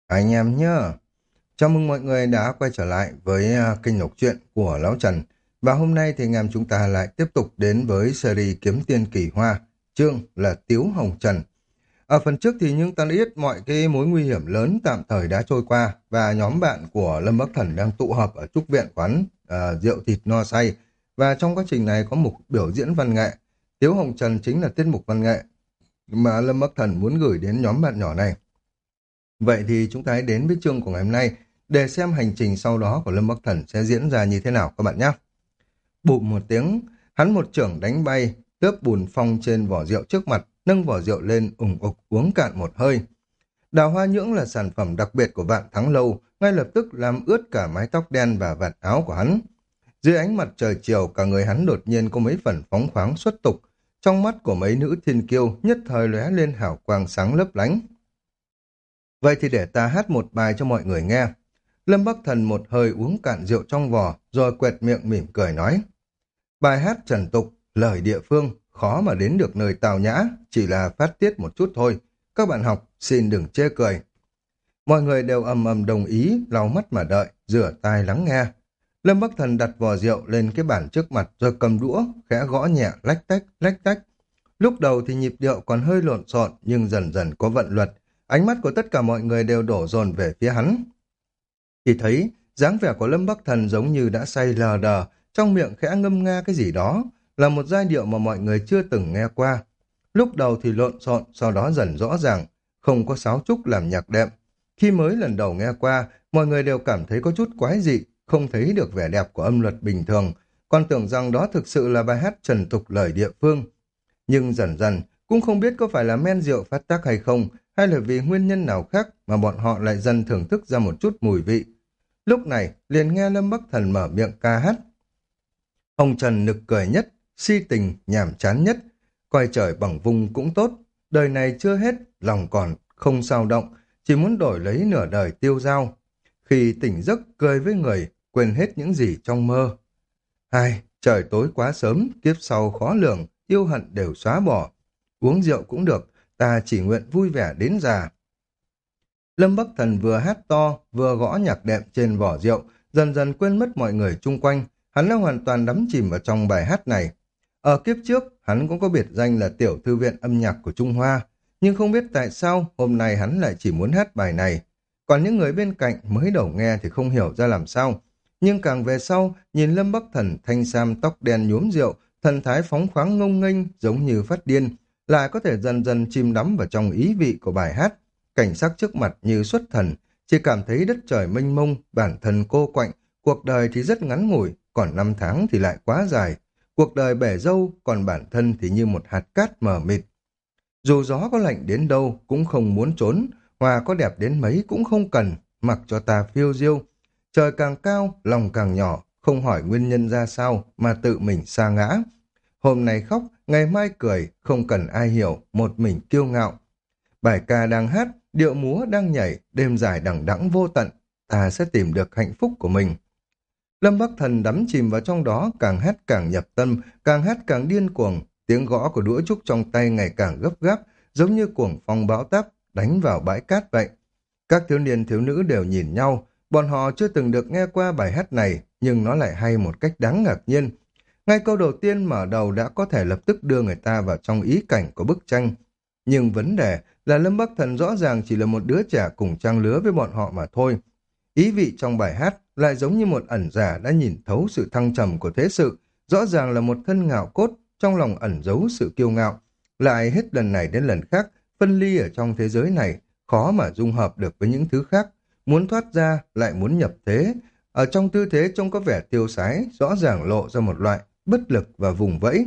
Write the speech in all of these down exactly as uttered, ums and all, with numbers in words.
Anh em nhá, chào mừng mọi người đã quay trở lại với à, kênh đọc truyện của Lão Trần. Và hôm nay thì anh em chúng ta lại tiếp tục đến với series Kiếm Tiên Kỳ Hoa, chương là Tiếu Hồng Trần. Ở phần trước thì những ta đã biết mọi cái mối nguy hiểm lớn tạm thời đã trôi qua và nhóm bạn của Lâm Bắc Thần đang tụ họp ở trúc viện quán à, rượu thịt no say. Và trong quá trình này có một biểu diễn văn nghệ. Tiếu Hồng Trần chính là tiết mục văn nghệ mà Lâm Bắc Thần muốn gửi đến nhóm bạn nhỏ này. Vậy thì chúng ta hãy đến với chương của ngày hôm nay để xem hành trình sau đó của Lâm Bắc Thần sẽ diễn ra như thế nào các bạn nhé. Bụm một tiếng, hắn một chưởng đánh bay, tướp bùn phong trên vỏ rượu trước mặt, nâng vỏ rượu lên ủng ục uống cạn một hơi. Đào hoa nhưỡng là sản phẩm đặc biệt của Vạn Thắng Lâu, ngay lập tức làm ướt cả mái tóc đen và vạt áo của hắn. Dưới ánh mặt trời chiều, cả người hắn đột nhiên có mấy phần phóng khoáng xuất tục, trong mắt của mấy nữ thiên kiêu nhất thời lóe lên hào quang sáng lấp lánh. Vậy thì để ta hát một bài cho mọi người nghe. Lâm Bắc Thần một hơi uống cạn rượu trong vò, rồi quẹt miệng mỉm cười nói. Bài hát trần tục, lời địa phương, khó mà đến được nơi tào nhã, chỉ là phát tiết một chút thôi. Các bạn học, xin đừng chê cười. Mọi người đều ầm ầm đồng ý, lau mắt mà đợi, rửa tai lắng nghe. Lâm Bắc Thần đặt vò rượu lên cái bàn trước mặt rồi cầm đũa, khẽ gõ nhẹ lách tách, lách tách. Lúc đầu thì nhịp điệu còn hơi lộn xộn nhưng dần dần có vận luật. Ánh mắt của tất cả mọi người đều đổ dồn về phía hắn. Chỉ thấy dáng vẻ của Lâm Bắc Thần giống như đã say lờ đờ, trong miệng khẽ ngâm nga cái gì đó, là một giai điệu mà mọi người chưa từng nghe qua. Lúc đầu thì lộn xộn, sau đó dần rõ ràng, không có sáo trúc làm nhạc đệm. Khi mới lần đầu nghe qua, mọi người đều cảm thấy có chút quái dị, không thấy được vẻ đẹp của âm luật bình thường, còn tưởng rằng đó thực sự là bài hát trần tục lời địa phương. Nhưng dần dần, cũng không biết có phải là men rượu phát tác hay không, hay là vì nguyên nhân nào khác mà bọn họ lại dần thưởng thức ra một chút mùi vị. Lúc này, liền nghe Lâm Bắc Thần mở miệng ca hát. Ông Trần nực cười nhất, si tình, nhàm chán nhất, coi trời bằng vung cũng tốt, đời này chưa hết, lòng còn không sao động, chỉ muốn đổi lấy nửa đời tiêu dao. Khi tỉnh giấc cười với người, quên hết những gì trong mơ. Ai, trời tối quá sớm, kiếp sau khó lường, yêu hận đều xóa bỏ. Uống rượu cũng được, ta chỉ nguyện vui vẻ đến già. Lâm Bắc Thần vừa hát to, vừa gõ nhạc đệm trên vỏ rượu, dần dần quên mất mọi người chung quanh, hắn đã hoàn toàn đắm chìm vào trong bài hát này. Ở kiếp trước, hắn cũng có biệt danh là tiểu thư viện âm nhạc của Trung Hoa, nhưng không biết tại sao hôm nay hắn lại chỉ muốn hát bài này. Còn những người bên cạnh mới đầu nghe thì không hiểu ra làm sao, nhưng càng về sau, nhìn Lâm Bắc Thần thanh sam tóc đen nhuốm rượu, thần thái phóng khoáng ngông nghênh giống như phát điên, lại có thể dần dần chìm đắm vào trong ý vị của bài hát. Cảnh sắc trước mặt như xuất thần, chỉ cảm thấy đất trời mênh mông, bản thân cô quạnh, cuộc đời thì rất ngắn ngủi, còn năm tháng thì lại quá dài. Cuộc đời bể dâu, còn bản thân thì như một hạt cát mờ mịt. Dù gió có lạnh đến đâu cũng không muốn trốn, hoa có đẹp đến mấy cũng không cần, mặc cho ta phiêu diêu. Trời càng cao, lòng càng nhỏ, không hỏi nguyên nhân ra sao mà tự mình sa ngã. Hôm nay khóc, ngày mai cười, không cần ai hiểu, một mình kiêu ngạo. Bài ca đang hát, điệu múa đang nhảy, đêm dài đằng đẵng vô tận, ta sẽ tìm được hạnh phúc của mình. Lâm Bắc Thần đắm chìm vào trong đó, càng hát càng nhập tâm, càng hát càng điên cuồng, tiếng gõ của đũa trúc trong tay ngày càng gấp gáp, giống như cuồng phong bão táp, đánh vào bãi cát vậy. Các thiếu niên thiếu nữ đều nhìn nhau, bọn họ chưa từng được nghe qua bài hát này, nhưng nó lại hay một cách đáng ngạc nhiên. Ngay câu đầu tiên mở đầu đã có thể lập tức đưa người ta vào trong ý cảnh của bức tranh. Nhưng vấn đề là Lâm Bắc Thần rõ ràng chỉ là một đứa trẻ cùng trang lứa với bọn họ mà thôi. Ý vị trong bài hát lại giống như một ẩn giả đã nhìn thấu sự thăng trầm của thế sự, rõ ràng là một thân ngạo cốt, trong lòng ẩn giấu sự kiêu ngạo. Lại hết lần này đến lần khác, phân ly ở trong thế giới này, khó mà dung hợp được với những thứ khác. Muốn thoát ra, lại muốn nhập thế. Ở trong tư thế trông có vẻ tiêu sái, rõ ràng lộ ra một loại bất lực và vùng vẫy.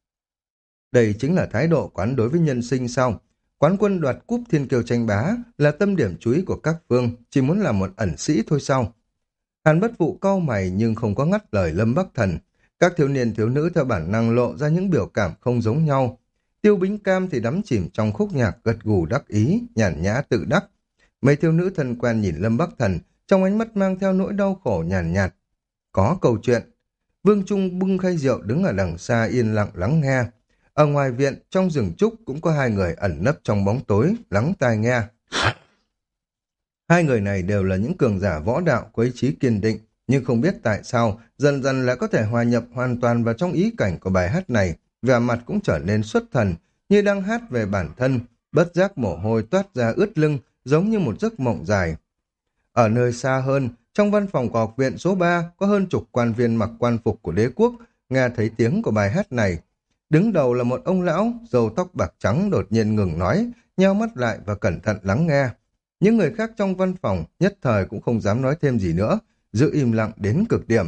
Đây chính là thái độ quán đối với nhân sinh sao? Quán quân đoạt cúp thiên kiêu tranh bá là tâm điểm chú ý của các phương, chỉ muốn làm một ẩn sĩ thôi sao? Hàn Bất Phụ cau mày nhưng không có ngắt lời Lâm Bắc Thần. Các thiếu niên thiếu nữ theo bản năng lộ ra những biểu cảm không giống nhau. Tiêu Bính Cam thì đắm chìm trong khúc nhạc gật gù đắc ý, nhàn nhã tự đắc. Mấy thiếu nữ thân quen nhìn Lâm Bắc Thần, trong ánh mắt mang theo nỗi đau khổ nhàn nhạt, nhạt. Có câu chuyện. Vương Trung bưng khay rượu đứng ở đằng xa yên lặng lắng nghe. Ở ngoài viện, trong rừng trúc cũng có hai người ẩn nấp trong bóng tối, lắng tai nghe. Hai người này đều là những cường giả võ đạo có ý chí kiên định, nhưng không biết tại sao dần dần lại có thể hòa nhập hoàn toàn vào trong ý cảnh của bài hát này, vẻ mặt cũng trở nên xuất thần, như đang hát về bản thân, bất giác mồ hôi toát ra ướt lưng, giống như một giấc mộng dài. Ở nơi xa hơn, trong văn phòng của học viện số ba có hơn chục quan viên mặc quan phục của đế quốc, nghe thấy tiếng của bài hát này. Đứng đầu là một ông lão, râu tóc bạc trắng đột nhiên ngừng nói, nheo mắt lại và cẩn thận lắng nghe. Những người khác trong văn phòng nhất thời cũng không dám nói thêm gì nữa, giữ im lặng đến cực điểm.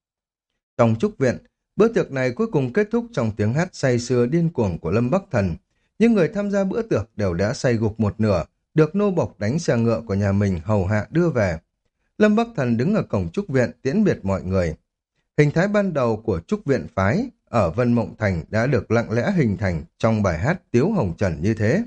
Trong trúc viện, bữa tiệc này cuối cùng kết thúc trong tiếng hát say sưa điên cuồng của Lâm Bắc Thần. Những người tham gia bữa tiệc đều đã say gục một nửa, được nô bộc đánh xe ngựa của nhà mình hầu hạ đưa về. Lâm Bắc Thần đứng ở cổng trúc viện tiễn biệt mọi người. Hình thái ban đầu của trúc viện phái ở Vân Mộng Thành đã được lặng lẽ hình thành trong bài hát Tiếu Hồng Trần như thế.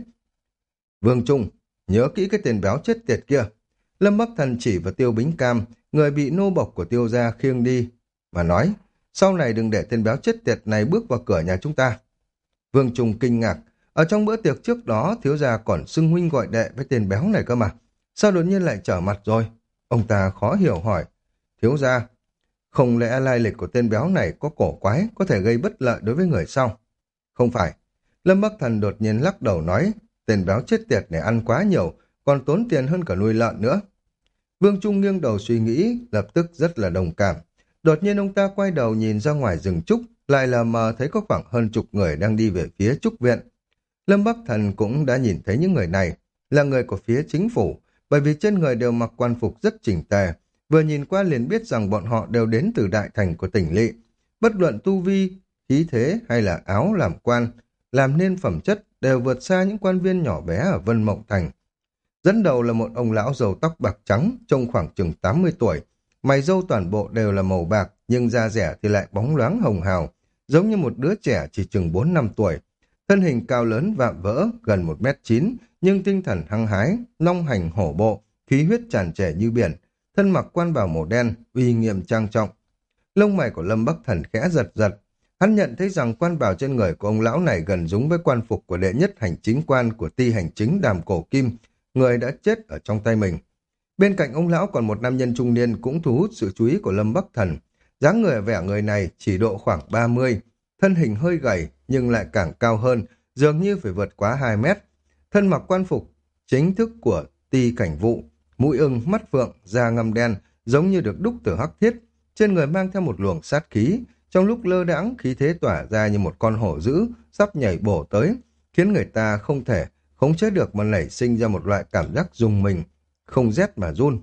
Vương Trung, nhớ kỹ cái tên béo chết tiệt kia. Lâm Bắc Thần chỉ vào Tiêu Bính Cam, người bị nô bộc của Tiêu gia khiêng đi, mà nói, sau này đừng để tên béo chết tiệt này bước vào cửa nhà chúng ta. Vương Trung kinh ngạc, ở trong bữa tiệc trước đó thiếu gia còn xưng huynh gọi đệ với tên béo này cơ mà. Sao đột nhiên lại trở mặt rồi? Ông ta khó hiểu hỏi, thiếu gia, không lẽ lai lịch của tên béo này có cổ quái, có thể gây bất lợi đối với người sau? Không phải. Lâm Bắc Thần đột nhiên lắc đầu nói, tên béo chết tiệt này ăn quá nhiều, còn tốn tiền hơn cả nuôi lợn nữa. Vương Trung nghiêng đầu suy nghĩ, lập tức rất là đồng cảm. Đột nhiên ông ta quay đầu nhìn ra ngoài rừng trúc, lại lờ mờ thấy có khoảng hơn chục người đang đi về phía trúc viện. Lâm Bắc Thần cũng đã nhìn thấy những người này, là người của phía chính phủ, bởi vì trên người đều mặc quan phục rất chỉnh tề. Vừa nhìn qua liền biết rằng bọn họ đều đến từ đại thành của tỉnh lỵ. Bất luận tu vi, khí thế hay là áo làm quan, làm nên phẩm chất đều vượt xa những quan viên nhỏ bé ở Vân Mộng Thành. Dẫn đầu là một ông lão râu tóc bạc trắng, trông khoảng chừng tám mươi tuổi. Mày râu toàn bộ đều là màu bạc, nhưng da rẻ thì lại bóng loáng hồng hào, giống như một đứa trẻ chỉ chừng bốn năm tuổi. Thân hình cao lớn vạm vỡ, gần một mét chín, nhưng tinh thần hăng hái, long hành hổ bộ, khí huyết tràn trề như biển, thân mặc quan bào màu đen, uy nghiêm trang trọng. Lông mày của Lâm Bắc Thần khẽ giật giật, hắn nhận thấy rằng quan bào trên người của ông lão này gần giống với quan phục của đệ nhất hành chính quan của ty hành chính Đàm Cổ Kim, người đã chết ở trong tay mình. Bên cạnh ông lão còn một nam nhân trung niên cũng thu hút sự chú ý của Lâm Bắc Thần. Dáng người vẻ người này chỉ độ khoảng ba mươi, thân hình hơi gầy nhưng lại càng cao hơn, dường như phải vượt quá hai mét. Thân mặc quan phục chính thức của ty cảnh vụ, mũi ưng, mắt phượng, da ngăm đen, giống như được đúc từ hắc thiết. Trên người mang theo một luồng sát khí, trong lúc lơ đãng khí thế tỏa ra như một con hổ dữ, sắp nhảy bổ tới, khiến người ta không thể khống chế được mà nảy sinh ra một loại cảm giác rùng mình, không rét mà run.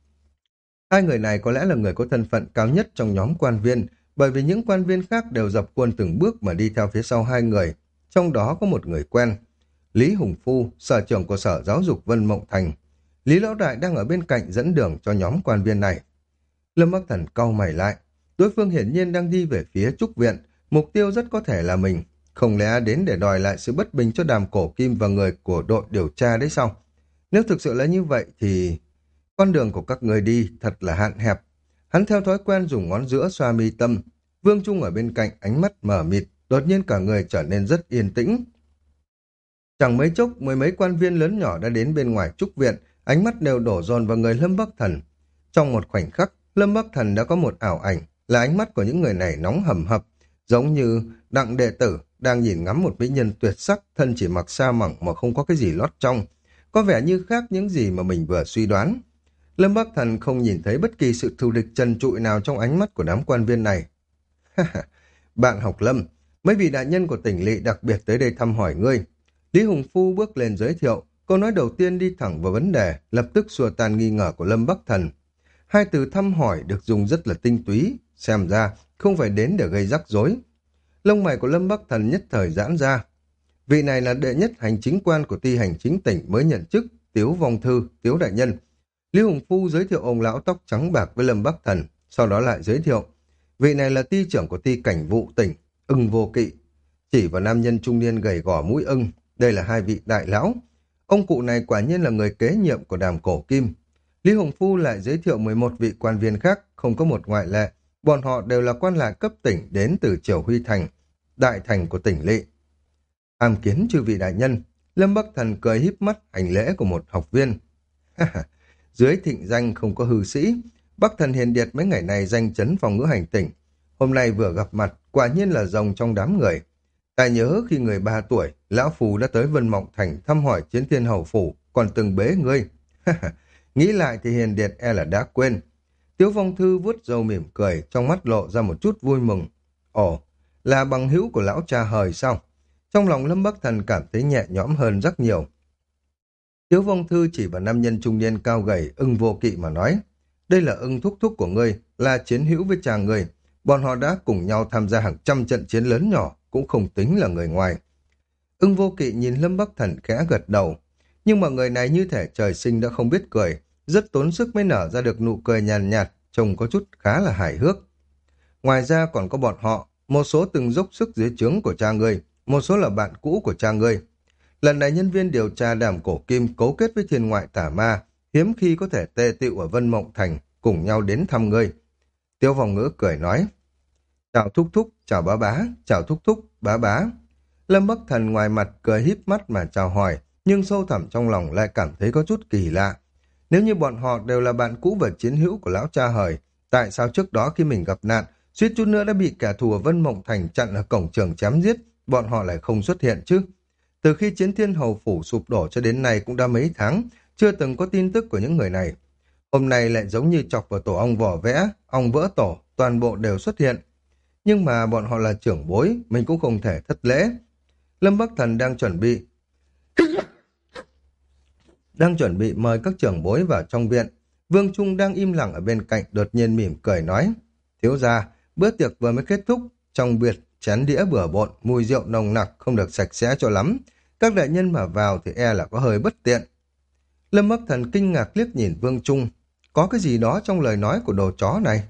Hai người này có lẽ là người có thân phận cao nhất trong nhóm quan viên, bởi vì những quan viên khác đều dập khuôn từng bước mà đi theo phía sau hai người, trong đó có một người quen. Lý Hùng Phu, sở trưởng của Sở Giáo dục Vân Mộng Thành. Lý Lão Đại đang ở bên cạnh dẫn đường cho nhóm quan viên này. Lâm Bắc Thần cau mày lại, đối phương hiển nhiên đang đi về phía trúc viện, mục tiêu rất có thể là mình, không lẽ đến để đòi lại sự bất bình cho Đàm Cổ Kim và người của đội điều tra đấy sao? Nếu thực sự là như vậy thì con đường của các người đi thật là hạn hẹp. Hắn theo thói quen dùng ngón giữa xoa mi tâm. Vương Trung ở bên cạnh ánh mắt mờ mịt, đột nhiên cả người trở nên rất yên tĩnh. Chẳng mấy chốc, mười mấy quan viên lớn nhỏ đã đến bên ngoài trúc viện, ánh mắt đều đổ dồn vào người Lâm Bắc Thần. Trong một khoảnh khắc, Lâm Bắc Thần đã có một ảo ảnh, là ánh mắt của những người này nóng hầm hập, giống như đặng đệ tử đang nhìn ngắm một mỹ nhân tuyệt sắc, thân chỉ mặc sa mỏng mà không có cái gì lót trong, có vẻ như khác những gì mà mình vừa suy đoán. Lâm Bắc Thần không nhìn thấy bất kỳ sự thù địch trần trụi nào trong ánh mắt của đám quan viên này. Bạn học Lâm, mấy vị đại nhân của tỉnh lỵ đặc biệt tới đây thăm hỏi ngươi. Lý Hùng Phu bước lên giới thiệu, câu nói đầu tiên đi thẳng vào vấn đề, lập tức xua tan nghi ngờ của Lâm Bắc Thần. Hai từ thăm hỏi được dùng rất là tinh túy, xem ra không phải đến để gây rắc rối. Lông mày của Lâm Bắc Thần nhất thời giãn ra. Vị này là đệ nhất hành chính quan của ty hành chính tỉnh mới nhận chức, Tiếu Vong Thư, Tiếu Đại Nhân. Lý Hùng Phu giới thiệu ông lão tóc trắng bạc với Lâm Bắc Thần, sau đó lại giới thiệu. Vị này là ty trưởng của ty cảnh vụ tỉnh, Ưng Vô Kỵ. Chỉ vào nam nhân trung niên gầy gò mũi ưng, đây là hai vị đại lão. Ông cụ này quả nhiên là người kế nhiệm của Đàm Cổ Kim. Lý Hùng Phu lại giới thiệu mười một vị quan viên khác, không có một ngoại lệ. Bọn họ đều là quan lại cấp tỉnh đến từ Triều Huy Thành, đại thành của tỉnh lỵ. Tham kiến chư vị đại nhân, Lâm Bắc Thần cười híp mắt hành lễ của một học viên. Dưới thịnh danh không có hư sĩ, Bắc Thần Hiền Điệt mấy ngày này danh chấn phòng ngữ hành tỉnh. Hôm nay vừa gặp mặt, quả nhiên là rồng trong đám người. Ta nhớ khi người ba tuổi, Lão Phù đã tới Vân Mộng Thành thăm hỏi Chiến Thiên Hầu Phủ, còn từng bế ngươi. Nghĩ lại thì Hiền Điệt e là đã quên. Tiếu Phong Thư vuốt râu mỉm cười, trong mắt lộ ra một chút vui mừng. Ồ, là bằng hữu của lão cha hời sao? Trong lòng Lâm Bắc Thần cảm thấy nhẹ nhõm hơn rất nhiều. Tiếu Phong Thư chỉ vào nam nhân trung niên cao gầy, Ưng Vô Kỵ mà nói. Đây là Ưng thúc thúc của ngươi, là chiến hữu với cha ngươi. Bọn họ đã cùng nhau tham gia hàng trăm trận chiến lớn nhỏ, cũng không tính là người ngoài. Ưng Vô Kỵ nhìn Lâm Bắc Thần khẽ gật đầu. Nhưng mà người này như thể trời sinh đã không biết cười, rất tốn sức mới nở ra được nụ cười nhàn nhạt, trông có chút khá là hài hước. Ngoài ra còn có bọn họ, một số từng dốc sức dưới trướng của cha ngươi, một số là bạn cũ của cha ngươi. Lần này nhân viên điều tra Đàm Cổ Kim cấu kết với thiên ngoại tả ma, hiếm khi có thể tề tựu ở Vân Mộng Thành, cùng nhau đến thăm ngươi. Tiêu Vòng Ngữ cười nói, chào thúc thúc, chào bá bá, chào thúc thúc, bá bá. Lâm Bắc Thần ngoài mặt cười híp mắt mà chào hỏi, nhưng sâu thẳm trong lòng lại cảm thấy có chút kỳ lạ. Nếu như bọn họ đều là bạn cũ và chiến hữu của lão cha hời, tại sao trước đó khi mình gặp nạn, suýt chút nữa đã bị kẻ thù ở Vân Mộng Thành chặn ở cổng trường chém giết, bọn họ lại không xuất hiện chứ? Từ khi Chiến Thiên Hầu Phủ sụp đổ cho đến nay cũng đã mấy tháng, chưa từng có tin tức của những người này. Hôm nay lại giống như chọc vào tổ ong vỏ vẽ, ong vỡ tổ, toàn bộ đều xuất hiện. Nhưng mà bọn họ là trưởng bối, mình cũng không thể thất lễ. Lâm Bắc Thần đang chuẩn bị đang chuẩn bị mời các trưởng bối vào trong viện. Vương Trung đang im lặng ở bên cạnh đột nhiên mỉm cười nói, thiếu gia, bữa tiệc vừa mới kết thúc, trong biệt chén đĩa bừa bộn, mùi rượu nồng nặc không được sạch sẽ cho lắm. Các đại nhân mà vào thì e là có hơi bất tiện. Lâm Bắc Thần kinh ngạc liếc nhìn Vương Trung, có cái gì đó trong lời nói của đồ chó này.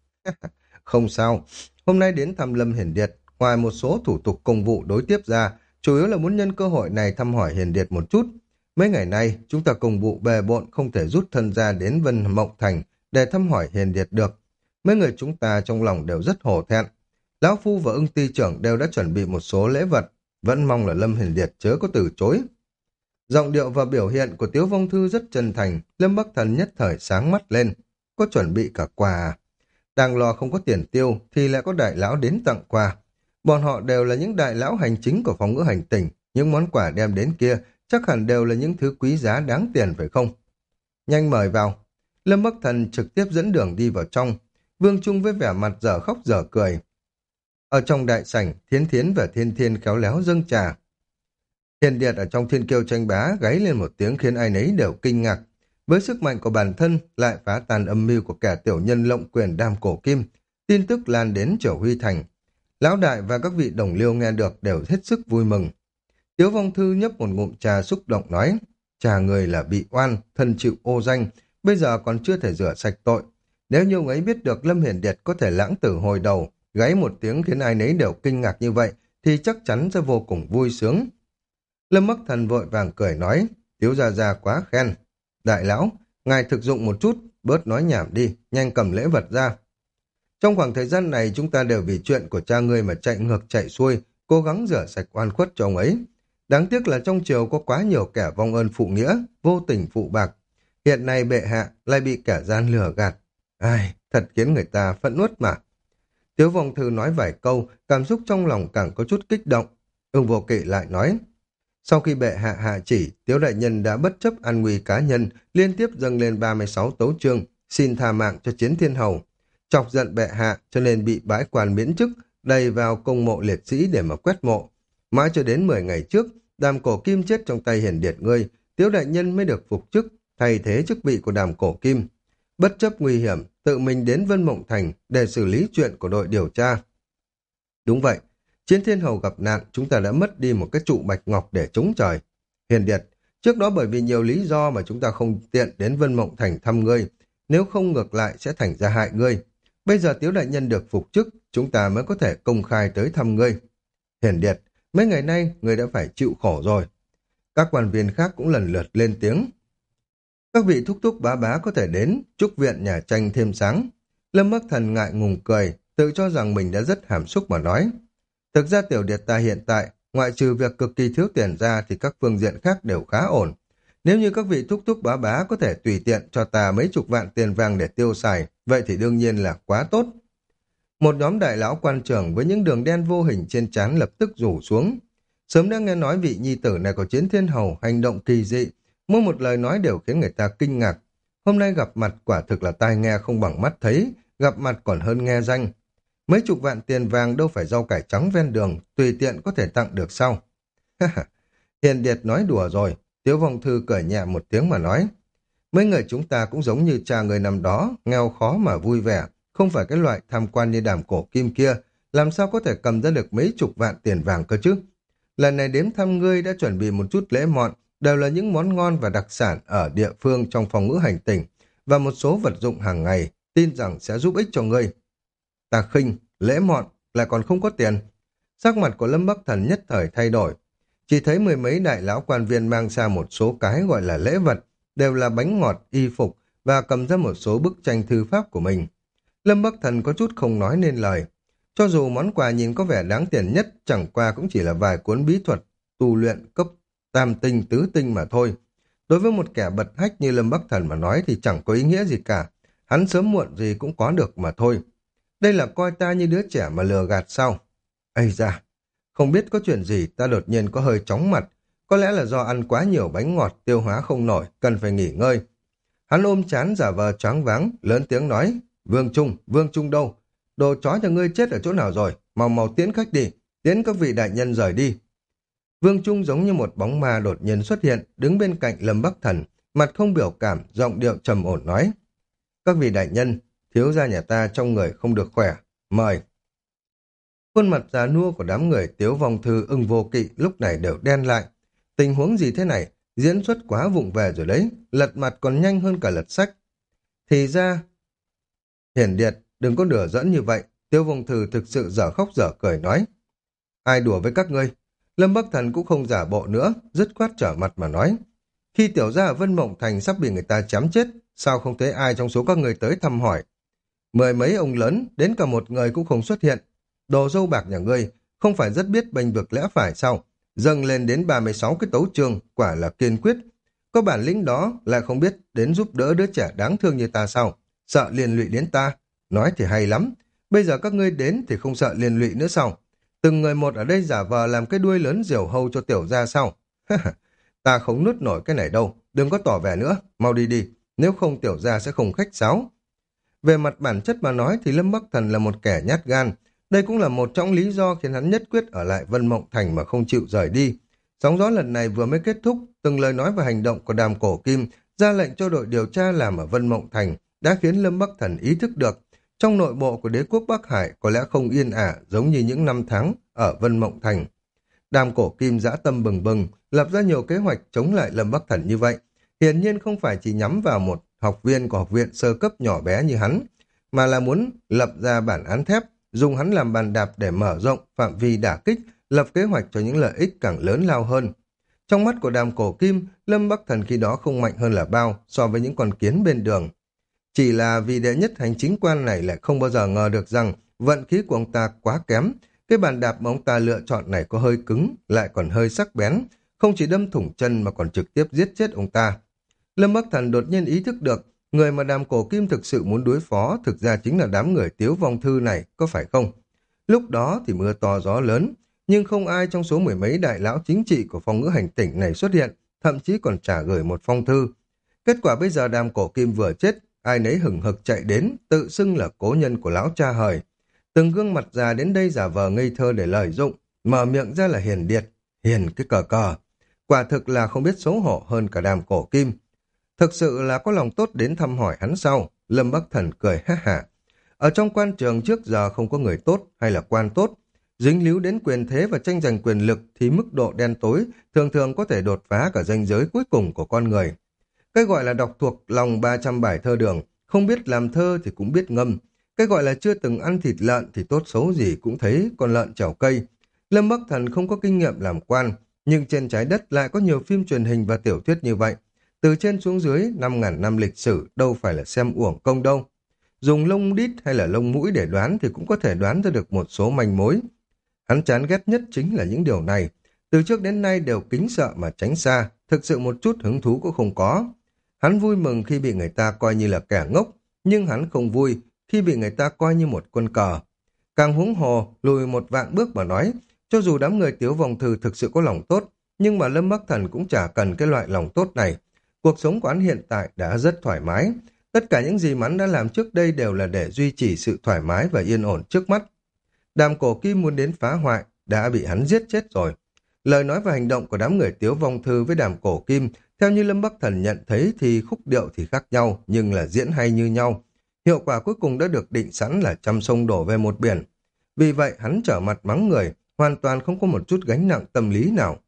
Không sao, hôm nay đến thăm Lâm Hiển Điệt, ngoài một số thủ tục công vụ đối tiếp ra, chủ yếu là muốn nhân cơ hội này thăm hỏi Hiển Điệt một chút. Mấy ngày nay, chúng ta công vụ bề bộn không thể rút thân ra đến Vân Mộng Thành để thăm hỏi Hiền Điệt được. Mấy người chúng ta trong lòng đều rất hổ thẹn. Lão Phu và Ưng Ty trưởng đều đã chuẩn bị một số lễ vật, vẫn mong là Lâm Hiền Điệt chớ có từ chối. Giọng điệu và biểu hiện của Tiếu Vong Thư rất chân thành, Lâm Bắc Thần nhất thời sáng mắt lên. Có chuẩn bị cả quà à? Đang lo không có tiền tiêu thì lại có đại lão đến tặng quà. Bọn họ đều là những đại lão hành chính của phòng ngữ hành tỉnh, những món quà đem đến kia chắc hẳn đều là những thứ quý giá đáng tiền phải không? Nhanh mời vào. Lâm Bắc Thần trực tiếp dẫn đường đi vào trong. Vương Trung với vẻ mặt dở khóc dở cười. Ở trong đại sảnh, Thiến Thiến và Thiên Thiên khéo léo dâng trà. Hiền Điệt ở trong thiên kiêu tranh bá gáy lên một tiếng khiến ai nấy đều kinh ngạc. Với sức mạnh của bản thân lại phá tan âm mưu của kẻ tiểu nhân lộng quyền Đàm Cổ Kim. Tin tức lan đến Triều Huy Thành. Lão đại và các vị đồng liêu nghe được đều hết sức vui mừng. Tiếu Vong Thư nhấp một ngụm trà xúc động nói, trà người là bị oan, thân chịu ô danh, bây giờ còn chưa thể rửa sạch tội. Nếu như ông ấy biết được Lâm Hiển Điệt có thể lãng tử hồi đầu, gáy một tiếng khiến ai nấy đều kinh ngạc như vậy, thì chắc chắn sẽ vô cùng vui sướng. Lâm Bắc Thần vội vàng cười nói, Tiếu gia gia quá khen. Đại lão, ngài thực dụng một chút, bớt nói nhảm đi, nhanh cầm lễ vật ra. Trong khoảng thời gian này chúng ta đều vì chuyện của cha ngươi mà chạy ngược chạy xuôi, cố gắng rửa sạch oan khuất cho ông ấy. Đáng tiếc là trong triều có quá nhiều kẻ vong ơn phụ nghĩa, vô tình phụ bạc. Hiện nay bệ hạ lại bị kẻ gian lừa gạt. Ai, thật khiến người ta phẫn uất mà. Tiếu Vong Thư nói vài câu, cảm xúc trong lòng càng có chút kích động. Ưng Vô Kỵ lại nói, sau khi bệ hạ hạ chỉ, Tiếu đại nhân đã bất chấp an nguy cá nhân, liên tiếp dâng lên ba mươi sáu tấu chương, xin tha mạng cho Chiến Thiên Hầu. Chọc giận bệ hạ cho nên bị bãi quan miễn chức, đầy vào công mộ liệt sĩ để mà quét mộ. Mãi cho đến mười ngày trước, Đàm Cổ Kim chết trong tay Hiển Điệt ngươi, Tiếu đại nhân mới được phục chức, thay thế chức vị của Đàm Cổ Kim. Bất chấp nguy hiểm, tự mình đến Vân Mộng Thành để xử lý chuyện của đội điều tra. Đúng vậy, Chiến Thiên Hầu gặp nạn, chúng ta đã mất đi một cái trụ bạch ngọc để chống trời. Hiển Điệt, trước đó bởi vì nhiều lý do mà chúng ta không tiện đến Vân Mộng Thành thăm ngươi, nếu không ngược lại sẽ thành ra hại ngươi. Bây giờ Tiếu đại nhân được phục chức, chúng ta mới có thể công khai tới thăm ngươi. Hiển Điệt, mấy ngày nay ngươi đã phải chịu khổ rồi. Các quan viên khác cũng lần lượt lên tiếng. Các vị thúc thúc bá bá có thể đến, chúc viện nhà tranh thêm sáng. Lâm Bắc Thần ngại ngùng cười, tự cho rằng mình đã rất hàm xúc mà nói. Thực ra Tiểu Điệt ta hiện tại, ngoại trừ việc cực kỳ thiếu tiền ra thì các phương diện khác đều khá ổn. Nếu như các vị thúc thúc bá bá có thể tùy tiện cho ta mấy chục vạn tiền vàng để tiêu xài, vậy thì đương nhiên là quá tốt. Một nhóm đại lão quan trưởng với những đường đen vô hình trên trán lập tức rủ xuống. Sớm đã nghe nói vị nhi tử này của Chiến Thiên Hầu hành động kỳ dị, mỗi một lời nói đều khiến người ta kinh ngạc. Hôm nay gặp mặt quả thực là tai nghe không bằng mắt thấy, gặp mặt còn hơn nghe danh. Mấy chục vạn tiền vàng đâu phải rau cải trắng ven đường, tùy tiện có thể tặng được sau. Hiền Điệt nói đùa rồi, Tiếu Vong Thư cười nhẹ một tiếng mà nói. Mấy người chúng ta cũng giống như cha người nằm đó, nghèo khó mà vui vẻ, không phải cái loại tham quan như Đàm Cổ Kim kia, làm sao có thể cầm ra được mấy chục vạn tiền vàng cơ chứ. Lần này đến thăm ngươi đã chuẩn bị một chút lễ mọn, đều là những món ngon và đặc sản ở địa phương trong phòng ngữ hành tỉnh, và một số vật dụng hàng ngày, tin rằng sẽ giúp ích cho ngươi. Ta khinh, lễ mọn, lại còn không có tiền. Sắc mặt của Lâm Bắc Thần nhất thời thay đổi. Chỉ thấy mười mấy đại lão quan viên mang ra một số cái gọi là lễ vật, đều là bánh ngọt, y phục, và cầm ra một số bức tranh thư pháp của mình. Lâm Bắc Thần có chút không nói nên lời. Cho dù món quà nhìn có vẻ đáng tiền nhất, chẳng qua cũng chỉ là vài cuốn bí thuật, tu luyện cấp tam tinh, tứ tinh mà thôi. Đối với một kẻ bật hách như Lâm Bắc Thần mà nói thì chẳng có ý nghĩa gì cả. Hắn sớm muộn gì cũng có được mà thôi. Đây là coi ta như đứa trẻ mà lừa gạt sao? Ây da, không biết có chuyện gì ta đột nhiên có hơi chóng mặt. Có lẽ là do ăn quá nhiều bánh ngọt, tiêu hóa không nổi, cần phải nghỉ ngơi. Hắn ôm chán giả vờ choáng váng, lớn tiếng nói, Vương Trung, Vương Trung đâu? Đồ chó cho ngươi chết ở chỗ nào rồi? Mau mau tiễn khách đi, tiễn các vị đại nhân rời đi. Vương Trung giống như một bóng ma đột nhiên xuất hiện, đứng bên cạnh Lâm Bắc Thần, mặt không biểu cảm, giọng điệu trầm ổn nói. Các vị đại nhân, thiếu gia nhà ta trong người không được khỏe, mời. Khuôn mặt già nua của đám người Tiếu Vong Thư, Ưng Vô Kỵ lúc này đều đen lại. Tình huống gì thế này, diễn xuất quá vụng về rồi đấy, lật mặt còn nhanh hơn cả lật sách. Thì ra, Hiển Điệt, đừng có đùa giỡn như vậy, Tiếu Vong Thư thực sự dở khóc dở cười nói. Ai đùa với các ngươi? Lâm Bắc Thần cũng không giả bộ nữa, dứt khoát trở mặt mà nói. Khi tiểu gia ở Vân Mộng Thành sắp bị người ta chém chết, sao không thấy ai trong số các người tới thăm hỏi? Mười mấy ông lớn, đến cả một người cũng không xuất hiện. Đồ dâu bạc nhà ngươi, không phải rất biết bênh vực lẽ phải sao? Dâng lên đến ba mươi sáu cái tấu chương, quả là kiên quyết. Có bản lĩnh đó, lại không biết đến giúp đỡ đứa trẻ đáng thương như ta sao? Sợ liên lụy đến ta. Nói thì hay lắm. Bây giờ các ngươi đến thì không sợ liên lụy nữa sao? Từng người một ở đây giả vờ làm cái đuôi lớn diều hâu cho tiểu gia sao? Ta không nuốt nổi cái này đâu, đừng có tỏ vẻ nữa, mau đi đi, nếu không tiểu gia sẽ không khách sáo. Về mặt bản chất mà nói thì Lâm Bắc Thần là một kẻ nhát gan, đây cũng là một trong lý do khiến hắn nhất quyết ở lại Vân Mộng Thành mà không chịu rời đi. Sóng gió lần này vừa mới kết thúc, từng lời nói và hành động của Đàm Cổ Kim ra lệnh cho đội điều tra làm ở Vân Mộng Thành đã khiến Lâm Bắc Thần ý thức được trong nội bộ của đế quốc Bắc Hải có lẽ không yên ả giống như những năm tháng ở Vân Mộng Thành. Đàm Cổ Kim dã tâm bừng bừng, lập ra nhiều kế hoạch chống lại Lâm Bắc Thần như vậy. Hiển nhiên không phải chỉ nhắm vào một học viên của học viện sơ cấp nhỏ bé như hắn, mà là muốn lập ra bản án thép, dùng hắn làm bàn đạp để mở rộng phạm vi đả kích, lập kế hoạch cho những lợi ích càng lớn lao hơn. Trong mắt của Đàm Cổ Kim, Lâm Bắc Thần khi đó không mạnh hơn là bao so với những con kiến bên đường. Chỉ là vì đệ nhất hành chính quan này lại không bao giờ ngờ được rằng vận khí của ông ta quá kém. Cái bàn đạp mà ông ta lựa chọn này có hơi cứng, lại còn hơi sắc bén, không chỉ đâm thủng chân mà còn trực tiếp giết chết ông ta. Lâm Bắc Thần đột nhiên ý thức được, người mà Đàm Cổ Kim thực sự muốn đối phó thực ra chính là đám người Tiếu Vong Thư này, có phải không? Lúc đó thì mưa to gió lớn, nhưng không ai trong số mười mấy đại lão chính trị của phòng ngữ hành tỉnh này xuất hiện, thậm chí còn trả gửi một phong thư. Kết quả bây giờ Đàm Cổ Kim vừa chết, ai nấy hừng hực chạy đến, tự xưng là cố nhân của lão cha hời. Từng gương mặt già đến đây giả vờ ngây thơ để lợi dụng, mở miệng ra là Hiền Điệt, hiền cái cờ cờ. Quả thực là không biết xấu hổ hơn cả Đàm Cổ Kim. Thực sự là có lòng tốt đến thăm hỏi hắn sau, Lâm Bắc Thần cười ha hả. Ở trong quan trường trước giờ không có người tốt hay là quan tốt. Dính líu đến quyền thế và tranh giành quyền lực thì mức độ đen tối thường thường có thể đột phá cả ranh giới cuối cùng của con người. Cái gọi là đọc thuộc lòng ba trăm bài thơ đường, không biết làm thơ thì cũng biết ngâm. Cái gọi là chưa từng ăn thịt lợn thì tốt xấu gì cũng thấy con lợn trèo cây. Lâm Bắc Thần không có kinh nghiệm làm quan, nhưng trên trái đất lại có nhiều phim truyền hình và tiểu thuyết như vậy. Từ trên xuống dưới, năm ngàn năm lịch sử đâu phải là xem uổng công đâu. Dùng lông đít hay là lông mũi để đoán thì cũng có thể đoán ra được một số manh mối. Hắn chán ghét nhất chính là những điều này. Từ trước đến nay đều kính sợ mà tránh xa, thực sự một chút hứng thú cũng không có. Hắn vui mừng khi bị người ta coi như là kẻ ngốc, nhưng hắn không vui khi bị người ta coi như một quân cờ. Càng huống hồ, lùi một vạn bước mà nói, cho dù đám người Tiếu Vong Thư thực sự có lòng tốt, nhưng mà Lâm Bắc Thần cũng chả cần cái loại lòng tốt này. Cuộc sống của hắn hiện tại đã rất thoải mái. Tất cả những gì mà hắn đã làm trước đây đều là để duy trì sự thoải mái và yên ổn trước mắt. Đàm Cổ Kim muốn đến phá hoại, đã bị hắn giết chết rồi. Lời nói và hành động của đám người Tiếu Vong Thư với Đàm Cổ Kim, theo như Lâm Bắc Thần nhận thấy thì khúc điệu thì khác nhau, nhưng là diễn hay như nhau. Hiệu quả cuối cùng đã được định sẵn là trăm sông đổ về một biển. Vì vậy hắn trở mặt mắng người, hoàn toàn không có một chút gánh nặng tâm lý nào.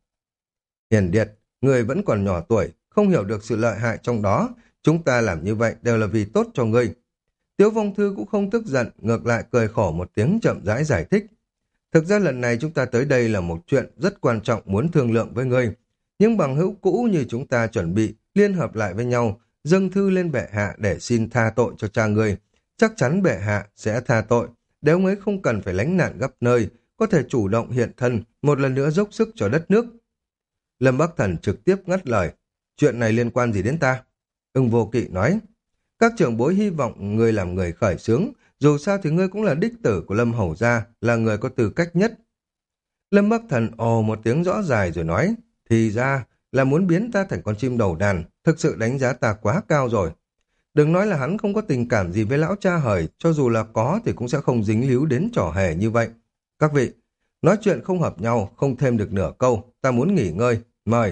Hiền Điệt, người vẫn còn nhỏ tuổi, không hiểu được sự lợi hại trong đó. Chúng ta làm như vậy đều là vì tốt cho ngươi. Tiếu Vong Thư cũng không tức giận, ngược lại cười khổ một tiếng chậm rãi giải thích. Thực ra lần này chúng ta tới đây là một chuyện rất quan trọng muốn thương lượng với ngươi. Những bằng hữu cũ như chúng ta chuẩn bị liên hợp lại với nhau, dâng thư lên bệ hạ để xin tha tội cho cha ngươi. Chắc chắn bệ hạ sẽ tha tội, để ông ấy không cần phải lánh nạn gấp nơi, có thể chủ động hiện thân, một lần nữa dốc sức cho đất nước. Lâm Bắc Thần trực tiếp ngắt lời, chuyện này liên quan gì đến ta? Ưng Vô Kỵ nói, các trưởng bối hy vọng ngươi làm người khởi xướng, dù sao thì ngươi cũng là đích tử của Lâm Hầu gia, là người có tư cách nhất. Lâm Bắc Thần ồ một tiếng rõ dài rồi nói, thì ra là muốn biến ta thành con chim đầu đàn, thực sự đánh giá ta quá cao rồi. Đừng nói là hắn không có tình cảm gì với lão cha hời, cho dù là có thì cũng sẽ không dính líu đến trò hề như vậy. Các vị, nói chuyện không hợp nhau, không thêm được nửa câu, ta muốn nghỉ ngơi, mời.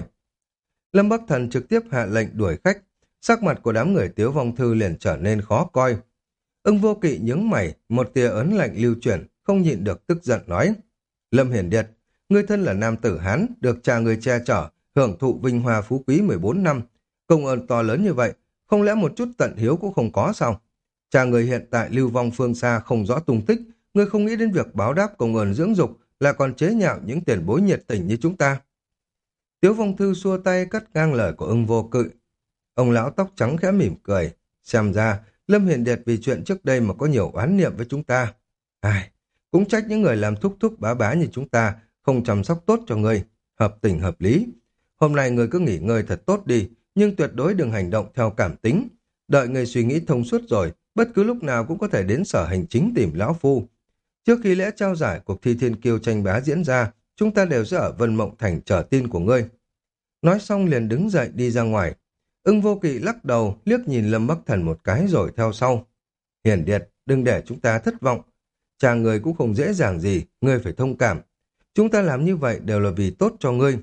Lâm Bắc Thần trực tiếp hạ lệnh đuổi khách, sắc mặt của đám người Tiếu Vong Thư liền trở nên khó coi. Ưng Vô Kỵ nhướng mày, một tia ớn lạnh lưu chuyển, không nhịn được tức giận nói. Lâm Hiển Điệt, ngươi thân là nam tử Hán, được cha người che chở, hưởng thụ vinh hoa phú quý mười bốn năm. Công ơn to lớn như vậy, không lẽ một chút tận hiếu cũng không có sao? Cha người hiện tại lưu vong phương xa không rõ tung tích, ngươi không nghĩ đến việc báo đáp công ơn dưỡng dục, là còn chế nhạo những tiền bối nhiệt tình như chúng ta. Tiếu Vong Thư xua tay cắt ngang lời của Ưng Vô Kỵ. Ông lão tóc trắng khẽ mỉm cười, xem ra Lâm Hiền Điệt vì chuyện trước đây mà có nhiều oán niệm với chúng ta. Ai, cũng trách những người làm thúc thúc bá bá như chúng ta, không chăm sóc tốt cho ngươi, hợp tình hợp lý. Hôm nay ngươi cứ nghỉ ngơi thật tốt đi, nhưng tuyệt đối đừng hành động theo cảm tính. Đợi ngươi suy nghĩ thông suốt rồi, bất cứ lúc nào cũng có thể đến sở hành chính tìm lão phu. Trước khi lễ trao giải cuộc thi thiên kiêu tranh bá diễn ra, chúng ta đều sẽ ở Vân Mộng Thành chờ tin của ngươi. Nói xong liền đứng dậy đi ra ngoài. Ưng Vô Kỵ lắc đầu, liếc nhìn Lâm Bắc Thần một cái rồi theo sau. Hiển Điệt, đừng để chúng ta thất vọng. Cha người cũng không dễ dàng gì, ngươi phải thông cảm. Chúng ta làm như vậy đều là vì tốt cho ngươi.